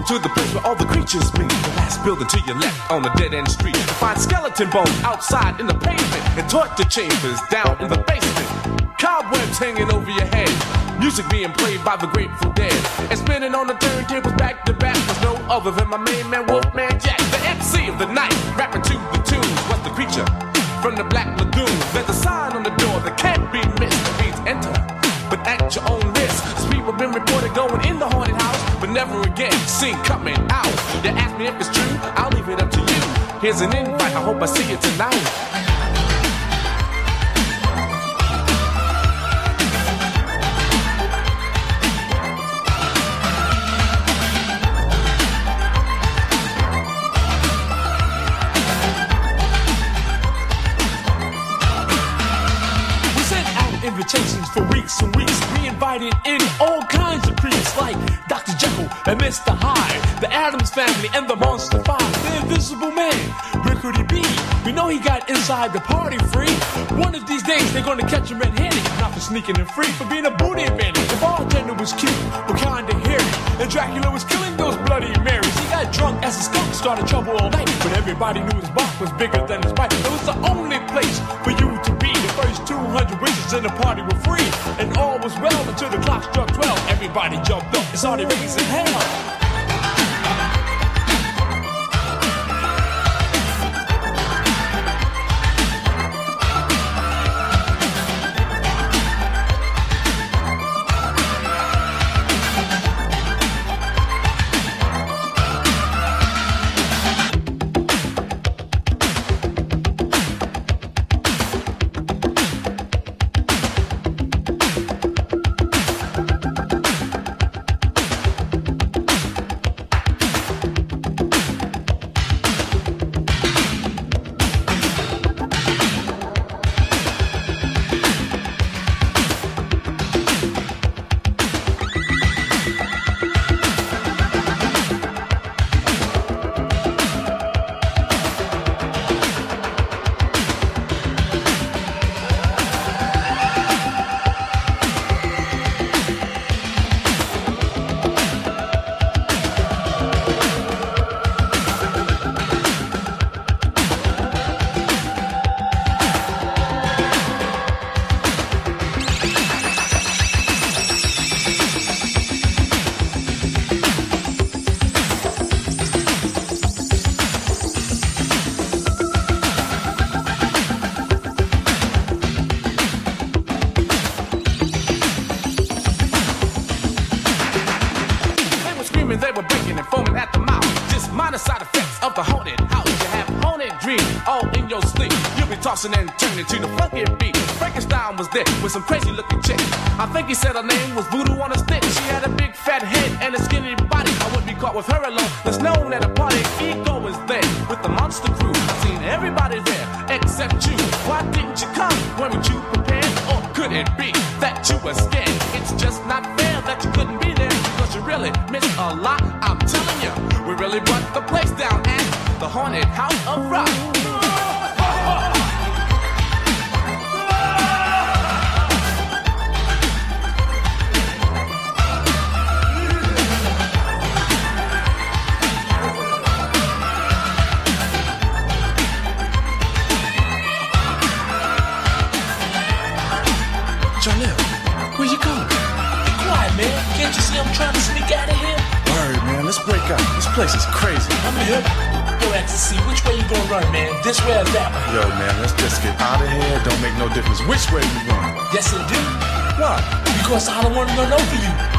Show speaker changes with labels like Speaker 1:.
Speaker 1: to the place where all the creatures meet. The last building to your left on a dead-end street. Find skeleton bones outside in the pavement and torture chambers down in the basement. Cobwebs hanging over your head. Music being played by the Grateful Dead. And spinning on the turntables back to back was no other than my main man, Wolfman Jack. The MC of the night, rapping to the tunes, was the creature from the Black Lagoon. There's a sign on the door that can't be missed. It means enter, but at your own risk. Some people been reported going in the haunted house, but never again seen coming out. You ask me if it's true, I'll leave it up to you. Here's an invite, I hope I see you tonight.
Speaker 2: Invitations for weeks and weeks. We invited in all kinds of creeps like Dr. Jekyll and Mr. Hyde, the Addams Family and the Monster Five, the Invisible Man. Where could he be? We know he got inside the party free. One of these days they're gonna catch him red-handed, not for sneaking and free, for being a booty bandit. The bartender was cute, but kinda hairy, and Dracula was killing those Bloody Marys. He got drunk as a skunk, started trouble all night, but everybody knew his bark was bigger than his bite. It was the only place for you to be. The first 200 wishes in the party were free, and all was well until the clock struck 12. Everybody jumped up and started raising hell.
Speaker 1: They were breaking and foaming at the mouth. Just minor side effects of the haunted house. You have haunted dreams all in your sleep. You'll be tossing and turning to the funky beat. Frankenstein was there with some crazy looking chick. I think he said her name was Voodoo on a stick. She had a big fat head and a skinny body. I wouldn't be caught with her alone. That's known at a party. Ego was there with the monster crew. I've seen everybody there except you. Why didn't you come? Weren't you prepared? Or could it be that you were scared? It's just not fair that you couldn't be there, because you really missed a lot. I'm telling you, we really brought the place down at the haunted house of rock.
Speaker 2: Jonelle, where you going? Be quiet, man. Can't you see I'm trying to sneak out of here?
Speaker 3: Word, man. Let's break up. This place is crazy.
Speaker 2: I'm here. Yo, Ecstasy, which way you gonna run, man? This way or that way?
Speaker 3: Yo, man, let's just get out of here. Don't make no difference which way we going.
Speaker 2: Yes, it do.
Speaker 3: Why?
Speaker 2: Because I don't want to run over you.